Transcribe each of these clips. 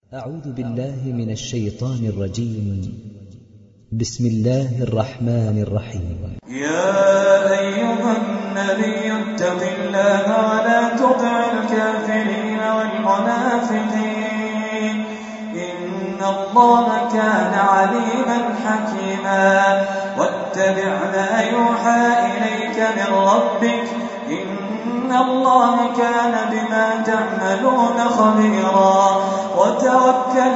أعوذ بالله من الشيطان الرجيم. بسم الله الرحمن الرحيم. يا أيها النبي اتق الله ولا تطع الكافرين والمنافقين إن الله كان عليما حكيما واتبع ما يوحى إليك من ربك إن الله كان بما تعملون خبيرا وتوكل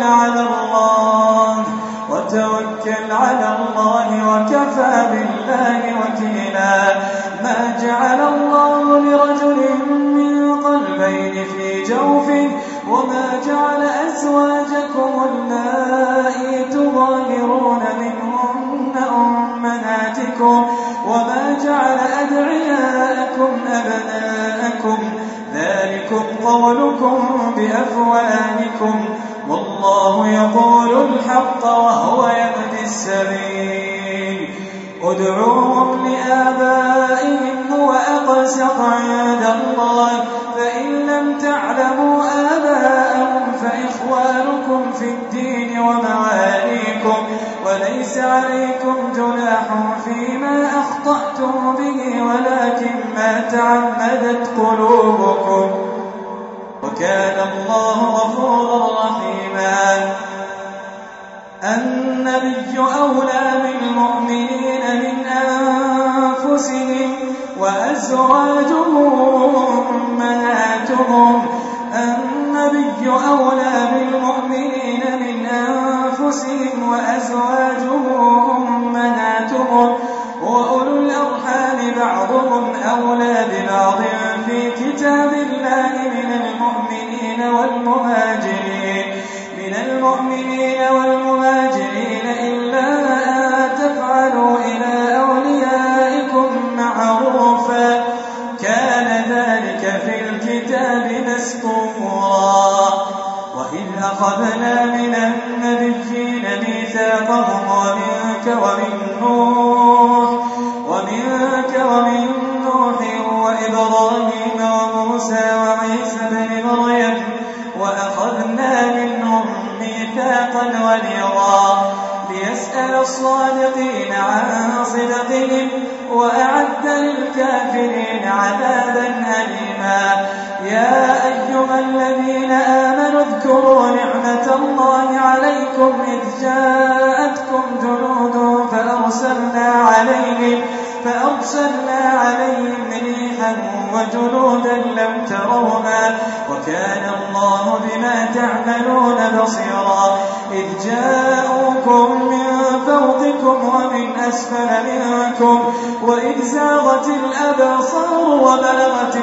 على الله وكفى بالله وكيلا ما جعل الله لرجل من قلبين في جوفه وما جعل أزواجكم اللائي تظاهرون منهن أمهاتكم وما جعل أدعياءكم أبناءكم ذلكم قولكم بأفواهكم والله يقول الحق وهو يهدي السبيل ادعوهم لآبائهم هو أقسط عند الله فإن لم تعلموا آباءهم فإخوانكم في الدين ومواليكم وليس عليكم جناح فيما أخطأتم به ولكن ما تعمدت قلوبكم وكان الله غفورا رحيما النبي أولى بالمؤمنين من أنفسهم وأزواجهم أمهاتهم النبي أولى بالمؤمنين من أنفسهم وأزواجهم أمهاتهم وأولو الأرحام بعضهم أولى ببعض في كتاب الله من المؤمنين والمهاجرين إلا أن تفعلوا إلى أوليائكم معروفا كان ذلك في الكتاب مسطورا وإذ أخذنا من النبيين ميثاقهم ومنك ومن نوح وإبراهيم وموسى وعيسى بن مريم وأخذنا منهم ميثاقا غليظا ليسأل الصادقين عن صدقهم وأعد للكافرين عذابا أليما يا أيها الذين آمنوا اذكروا نعمة الله عليكم إذ جاءتكم جنود فأرسلنا عليهم ريحا وجنودا لم تروها وكان الله بما تعملون بصيرا إذ جاءوكم من فوقكم ومن أسفل منكم وإذ زاغت الأبصار وبلغت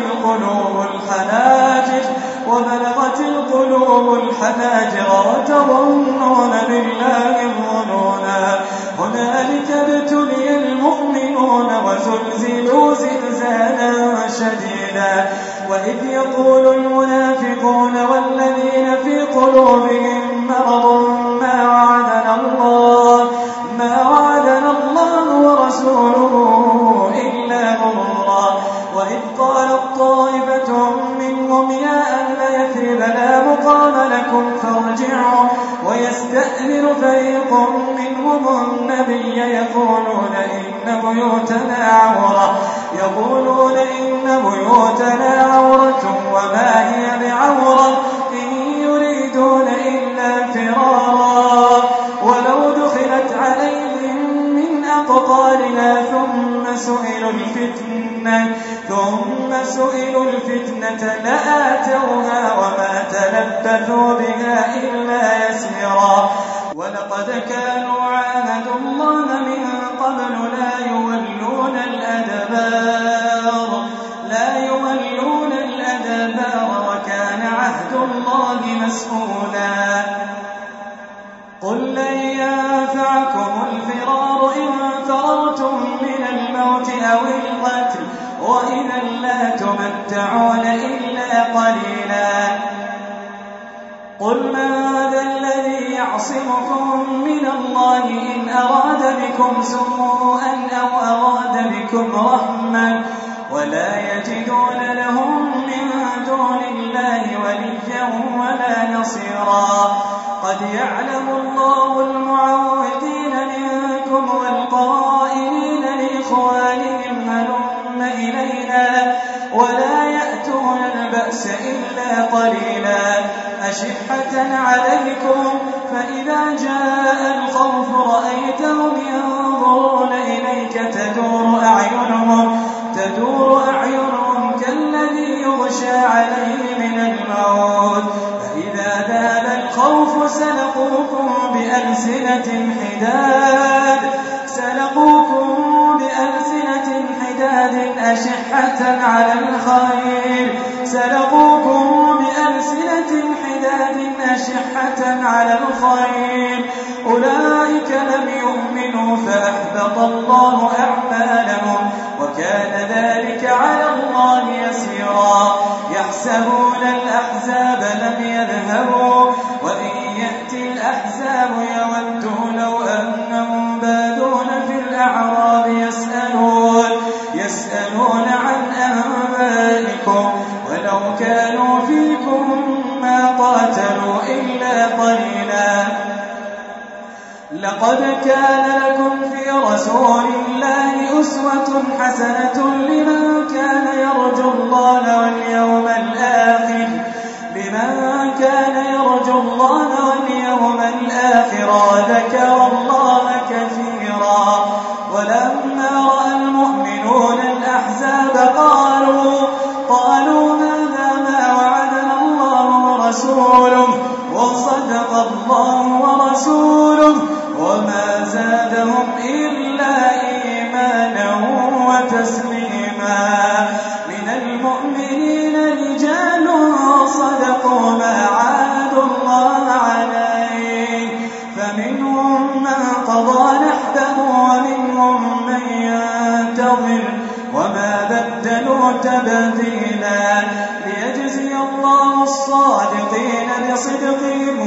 القلوب الحناجر وتظنون بالله الظنونا هنالك ابتلي المؤمنون وزلزلوا زلزالا شديدا وإذ يقول المنافقون والذين في قلوبهم مرض ما وعدنا الله ورسوله إلا غرورا وإذ قالت طائفة منهم يا أهل يثرب لا مقام لكم فارجعوا ويستأذن فريق منهم النبي يقولون إن بيوتنا عورة وما هي بعورة إن يريدون إلا فرارا ولو دخلت عليهم من أقطارها ثم سئلوا الفتنة لآتوها وما تلبثوا بها إلا يسيرا ولقد كانوا عاهدوا الله من قبل لا يولون الأدبار وكان عهد الله مسؤولا قل لن ينفعكم الفرار إن فررتم من الموت أو القتل وإذا لا تمتعون إلا قليلا قل من ذا الذي يعصمكم من الله إن أراد بكم سوءا أو أراد بكم رحمة ولا يجدون لهم من دون الله وليا ولا نصيرا قد يعلم الله المعوقين منكم والقائلين لإخوانهم هلم إلينا ولا يأتون البأس إلا قليلا أشحة عليكم فإذا جاء الخوف رأيتهم ينظرون إليك تدور أعينهم كالذي يغشى عليه من الموت فإذا ذهب الخوف سلقوكم بألسنة حداد أشحة على الخير أولئك لم يؤمنوا فأحبط الله أعمالهم وكان ذلك على الله يسيرا يحسبون الأحزاب لم يذهبوا وإن يأتي الأحزاب يودوا لو أنهم بادون في الأعراب يسألون عن أنبائكم ولو كانوا فيكم ما قاتلوا إلا قليلا لقد كان لكم في رسول الله أسوة حسنة لمن كان يرجو الله واليوم الآخر وذكر الله كثيرا ولما رأى المؤمنون الأحزاب قالوا هذا ما وعدنا الله ورسوله وصدق الله ورسوله وما زادهم إلا إيمانا وتسليما من المؤمنين رجال صدقوا ما عاهدوا الله عليه فمنهم من قضى نحبه ومنهم من ينتظر وما بدلوا تبديلا ليجزي الله الصادقين بصدقهم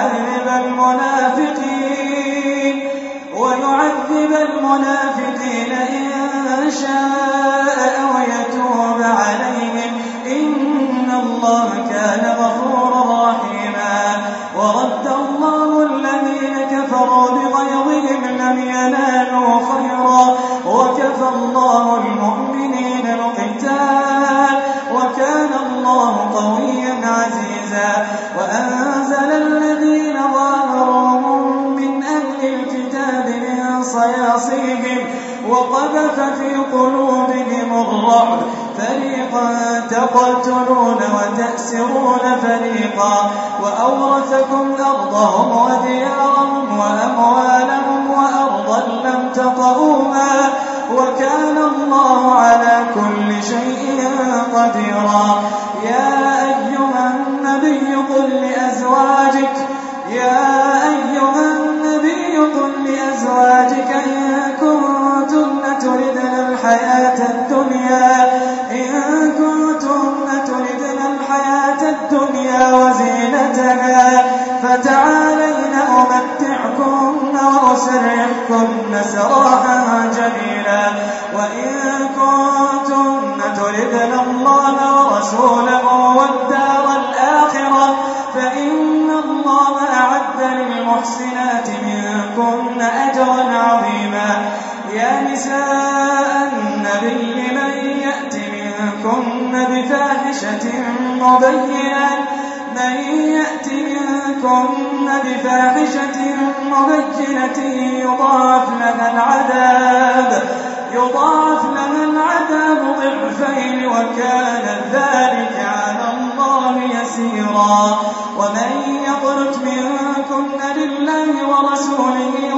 ويعذب المنافقين إن شاء أو يتوب عليهم إن الله كان غفورا رحيما ورد الله الذين كفروا بغيظهم لم ينالوا خيرا وكفى الله المؤمنين القتال وكان الله قويا عزيزا وأنزل الذين ظاهروهم من أهل الكتاب من صياصيهم وقذف في قلوبهم الرعب فريقا تقتلون وتأسرون فريقا وأورثكم أرضهم وديارهم وأموالهم وأرضا لم تطئوها وكان الله على كل شيء قديرا يا أيها النبي قل لأزواجك إن كنتن تردن الحياة الدنيا وزينتها فتعالين أمتعكن وأسرحكن سراحا جميلا وإن كنتن تردن الله ورسوله والدار الآخرة فإن الله أعد للمحسنات منكن أجرا عظيما يا نساء النبي من يأت منكن بفاحشة مبينة يضاعف لها العذاب ضعفين وكان ذلك على الله يسيرا ومن يقنت منكن لله ورسوله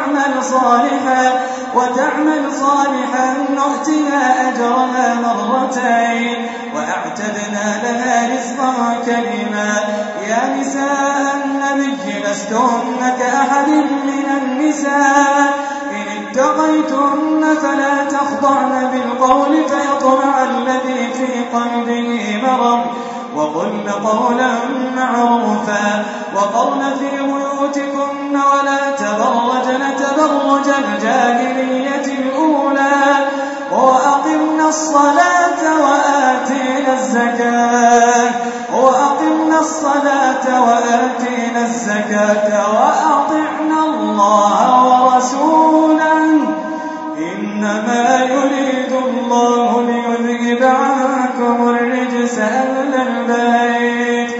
وتعمل صالحا نؤتها أجرها مرتين وأعتدنا لها رزقا كريما يا نساء النبي لستن كأحد من النساء إن اتقيتن فلا تخضعن بالقول فيطمع الذي في قلبه مرض وقلن قولا معروفا وقرن في بيوتكن ولا تبرجن تبرج الجاهلية الأولى وأقمن وآتينا الزكاة وأطعنا الله ورسوله إنما يريد الله ليذهب عنكم الرجس أهل البيت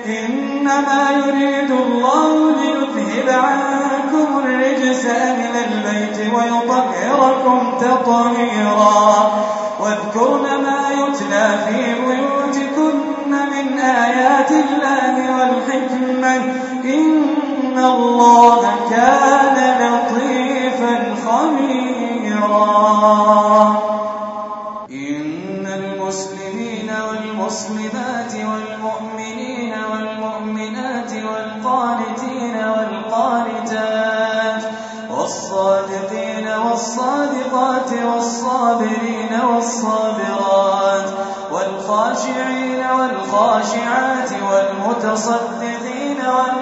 ويطهركم تطهيرا واذكرن ما يتلى في بيوتكن من آيات الله والحكمة إن الله كان لطيفا خبيرا. إن المسلمين والمسلمات والمؤمنين والمؤمنات والقانتين والقانتات والصادقين والصادقات والصابرين والصابرات والخاشعين والخاشعات والمتصدقين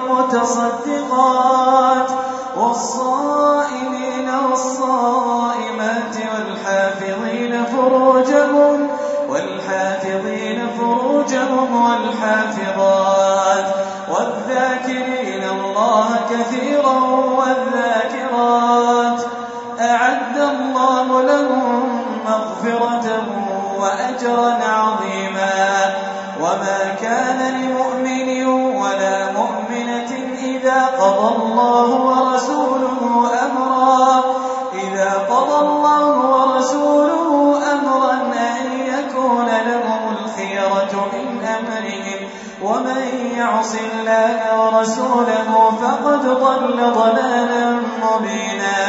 والمتصدقات والصائمين والصائمات والحافظين فروجهم والحافظات والذاكرين الله كثيرا والذاكرات أعد الله لهم مغفرة وأجرا عظيما. وما كان لمؤمن ولا مؤمنة إذا قضى الله ورسوله أمرا أن يكون لهم الخيرة من أمرهم ومن يعص الله ورسوله فقد ضل ضلالا مبينا.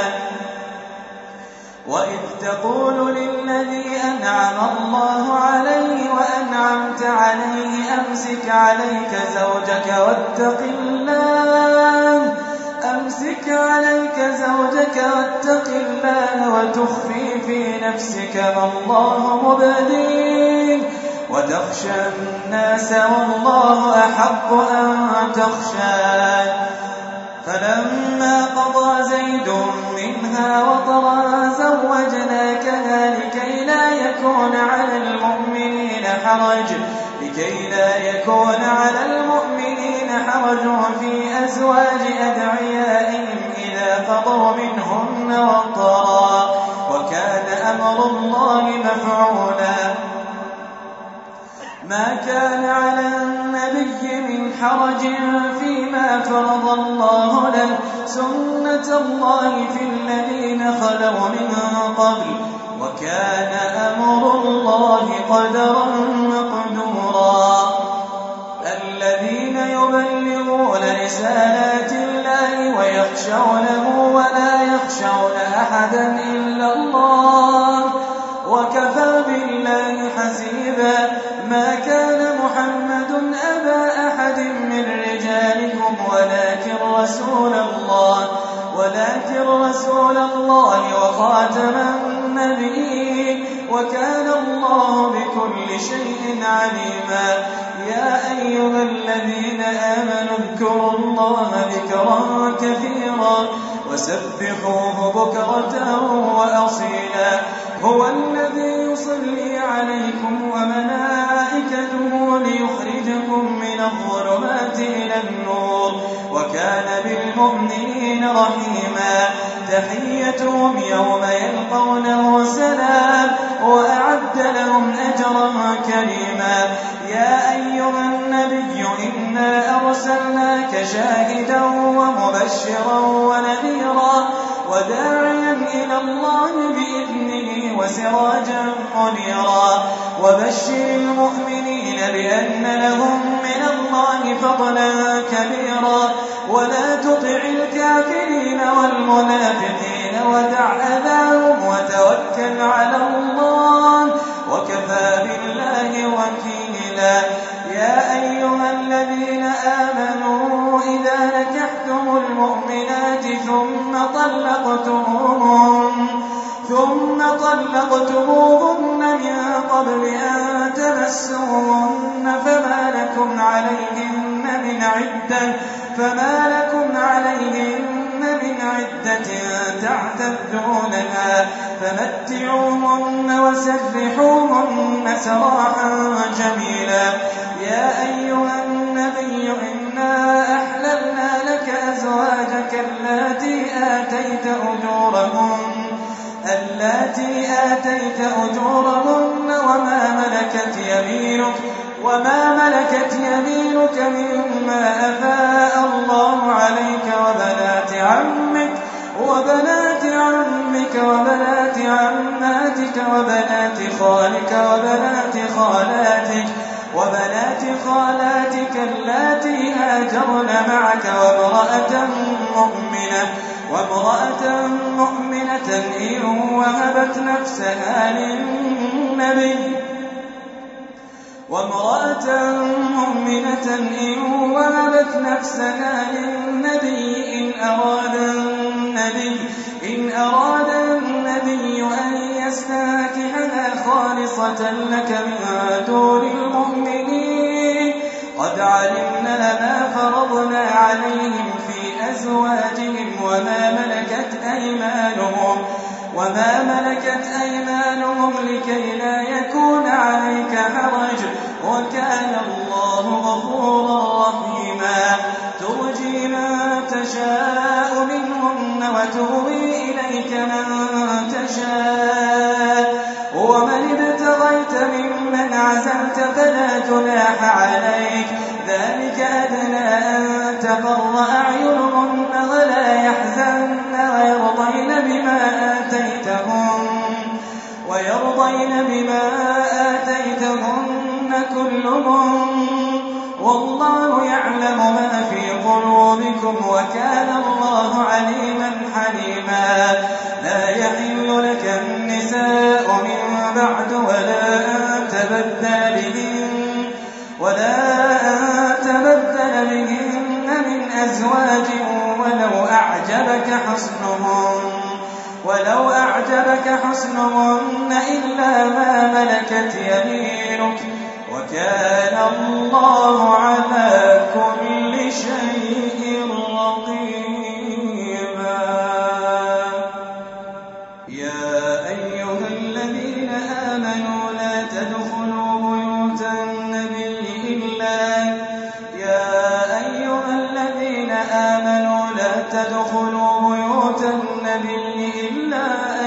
وإذ تقول للذي أنعم الله عليه وأنعمت عليه أمسك عليك زوجك واتق الله وتخفي في نفسك ما الله مبديه وتخشى الناس والله أحق أن تخشاه. فلما قضى زيد منها وطرا زوجناكها لكي لا يكون على المؤمنين حرج في أزواج أدعيائهم إذا قضوا منهن وطرا وكان أمر الله مفعولا. ما كان على النبي من حرج فيما فرض الله له سنة الله في الذين خلوا من قبل وكان أمر الله قدرا مقدورا. الذين يبلغون رسالات الله ويخشونه ولا يخشون أحدا إلا الله وكفى بالله حسيبا. ما كان محمد أبا أحد من رجالكم ولكن رسول الله وخاتم النبيين وكان الله بكل شيء عليما. يا أيها الذين آمنوا اذكروا الله ذكرا كثيرا وسبحوه بكرة وأصيلا. هو الذي يصلي عليكم وملائكته ليخرجكم من الظلمات إلى النور وكان بالمؤمنين رحيما. تحيتهم يوم يلقونه سلام وأعد لهم أجرا كريما. يا أيها النبي إنا أرسلناك شاهدا ومبشرا ونذيرا وداعيا إلى الله بإذنه وسراجا منيرا. وبشر المؤمنين بأن لهم من الله فضلا كبيرا. ولا تطع الكافرين والمنافقين ودع أذاهم وتوكل على الله وكفى بالله وكيلا. يا أيها الذين آمنوا إذا نكحتم المؤمنات ثم طلقتموهن من قبل أن تمسوهن فما لكم عليهن من من عدة تعتدونها فمتعوهن وسرحوهن سراحا جميلا. يا أيها النبي إنا أحللنا لك أزواجك اللاتي آتيت أجورهن وما ملكت يمينك مما أفاء الله عليك وبنات عمك وبنات عماتك وبنات خالك وبنات خالاتك اللاتي هاجرن معك وامرأة مؤمنة إن وهبت نفسها للنبي إن أراد النبي أن يستنكحها خالصة لك من دون المؤمنين. قد علمنا ما فرضنا عليهم في أزواجهم وما ملكت أيمانهم لكي لا يكون عليك حرج وكان الله غفورا رحيما. ترجي من تشاء منهن وتؤوي إليك من تشاء ومن ابتغيت ممن عزلت فلا جناح عليك. ذلك أدنى أن تقر أعينهن ولا يحزن ويرضين بما آتيتهن كلهم والله يعلم ما في قلوبكم وكان الله عليما حليما. لا يحل لك النساء من بعد ولا أن تبدل بهن من أزواج ولو أعجبك حسنهن إلا ما ملكت يمينك وكان الله على كل شيء رقيبا. يا أيها الذين آمنوا لا تدخلوا بيوت النبي إلا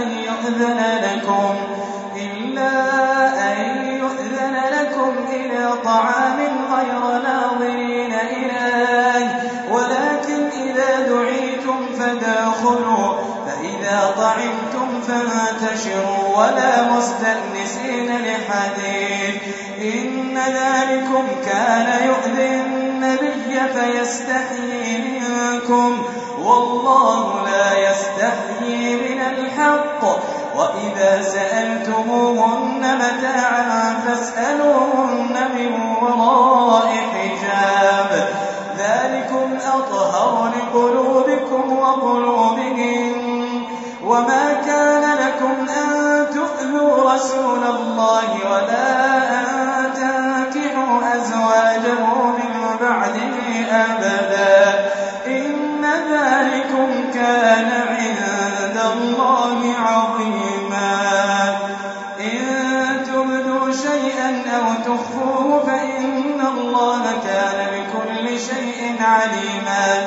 أن يؤذن لكم إلى طعام غير ناظرين إليه ولكن إذا دعيتم فادخلوا فإذا طعمتم فانتشروا ولا مستأنسين لحديث إن ذلكم كان يؤذي النبي فيستحيي منكم والله لا يستحيي من الحق. وإذا سألتموهن متاعا فاسألوهن من وراء حجاب ذلكم أطهر لقلوبكم وقلوبهم. وما كان لكم أن تؤذوا رسول الله ولا أن تنكحوا أزواجه من بعده أبدا إن ذلكم كان عند الله عظيما. إن تبدوا شيئا أو تخفوه فإن الله كان بكل شيء عليما.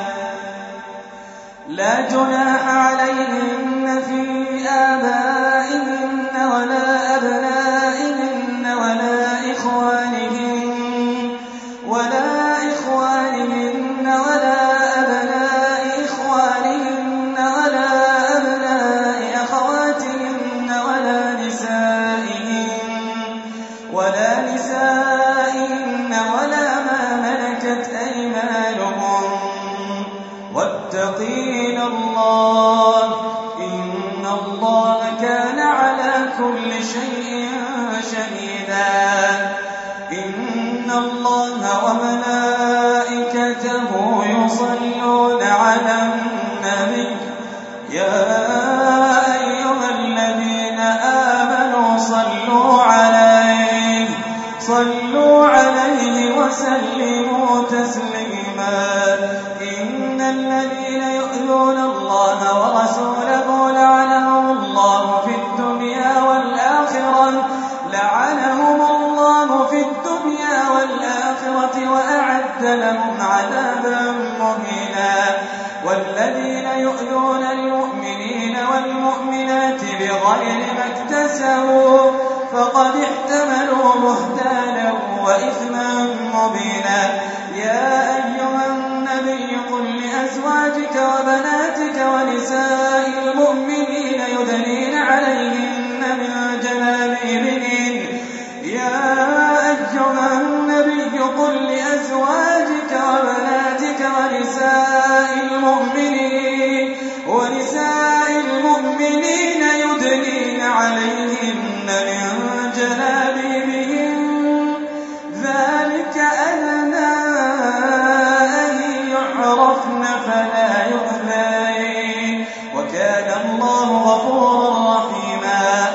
لا جناح عليهن في آبائهن ولا أبنائهن ولا إخوانهن ولا أبناء إخوانهن ولا أبناء أخواتهن ولا نسائهن ولا ما ملكت أيمانهم واتقين الله إن الله كان على كل شيء شهيدا. إن الله وملائكته يصلون على النبي يا أيها الذين آمنوا صلوا عليه وسلموا تسليما. إن الذين يؤذون يؤذون الله ورسوله لعنهم الله في الدنيا والآخرة وأعد لهم عذابا مهينا. والذين يؤذون المؤمنين والمؤمنات بغير ما اكتسبوا فقد احتملوا بهتانا وإثما مبينا. يا أيها النبي قل لأزواجك وبناتك ونساء المؤمنين يدنين عليهن من جلابيبهن. يا أيها النبي قل لأزواجك وبناتك ونساء المؤمنين يدنين عليهن من جلابيبهن ذلك أدنى أن يعرفن فلا يؤذين وكان الله غفورا رحيما.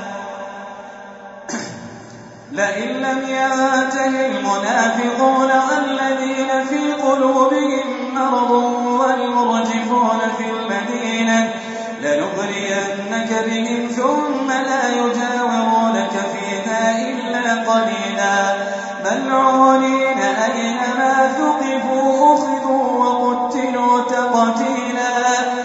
لئن لم ينته المنافقون والذين في قلوبهم مرض والمرجفون في المدينة لنغرينك بهم ثم لا يجاورونك فيها إلا قليلا ملعونين أينما ثقفوا أخذوا وقتلوا تقتيلا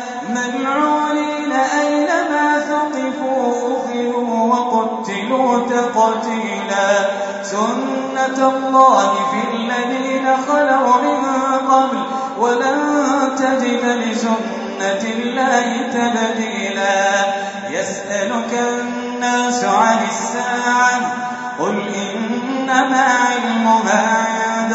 سنة الله في الذين خلوا من قبل ولن تجد لسنة الله تبديلا. يسألك الناس عن الساعة قل إنما علمها عند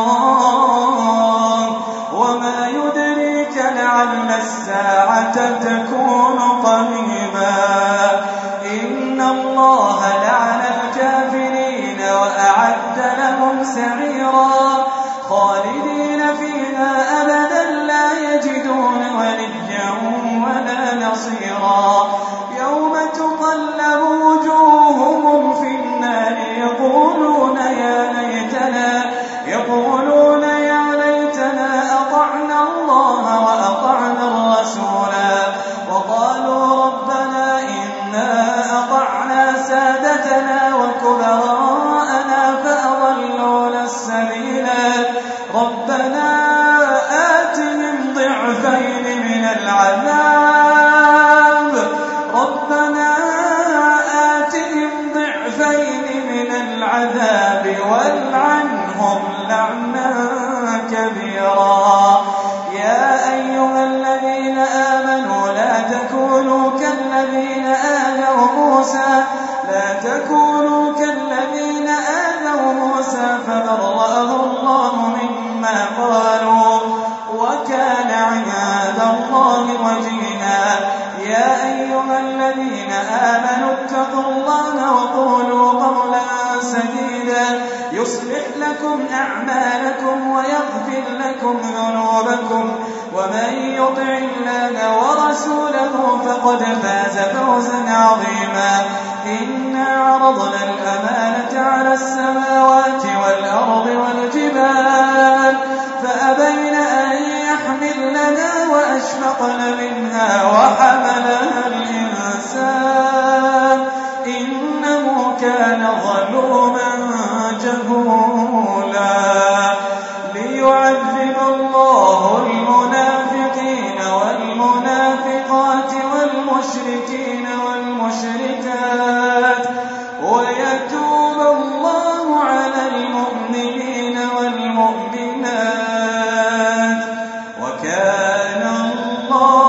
الله وما يدريك لعل الساعة تكون قريبا. إن الله لعن الكافرين وأعد لهم سعيرا خالدين فيها أبدا لا يجدون وليا ولا نصيرا. يوم تقلب وجوههم في النار يقولون يا ليتنا أطعنا الله وأطعنا الرسولا وقالوا ربنا إنا أطعنا سادتنا وكبراءنا فأضلونا السبيلا. ربنا آتهم ضعفين من العذاب والعنهم لعنا كبيرا. يا أيها الذين آمنوا لا تكونوا كالذين آذوا موسى فبرأه الله مما قالوا وكان عند الله وجيها. يا أيها الذين آمنوا اتقوا الله وقولوا قولا سديدا يصلح لكم أعمالكم ويغفر لكم ذنوبكم ومن يطع الله ورسوله فقد فاز فوزا عظيما. إنا عرضنا الأمانة على السماوات والأرض والجبال فأبين أن يحملنها وأشفقن منها وحملها الإنسان إنه كان ظلوما جهولا. ليعذب الله المنافقين والمنافقات والمشركين والمشركات ويتوب الله على المؤمنين والمؤمنات وكان الله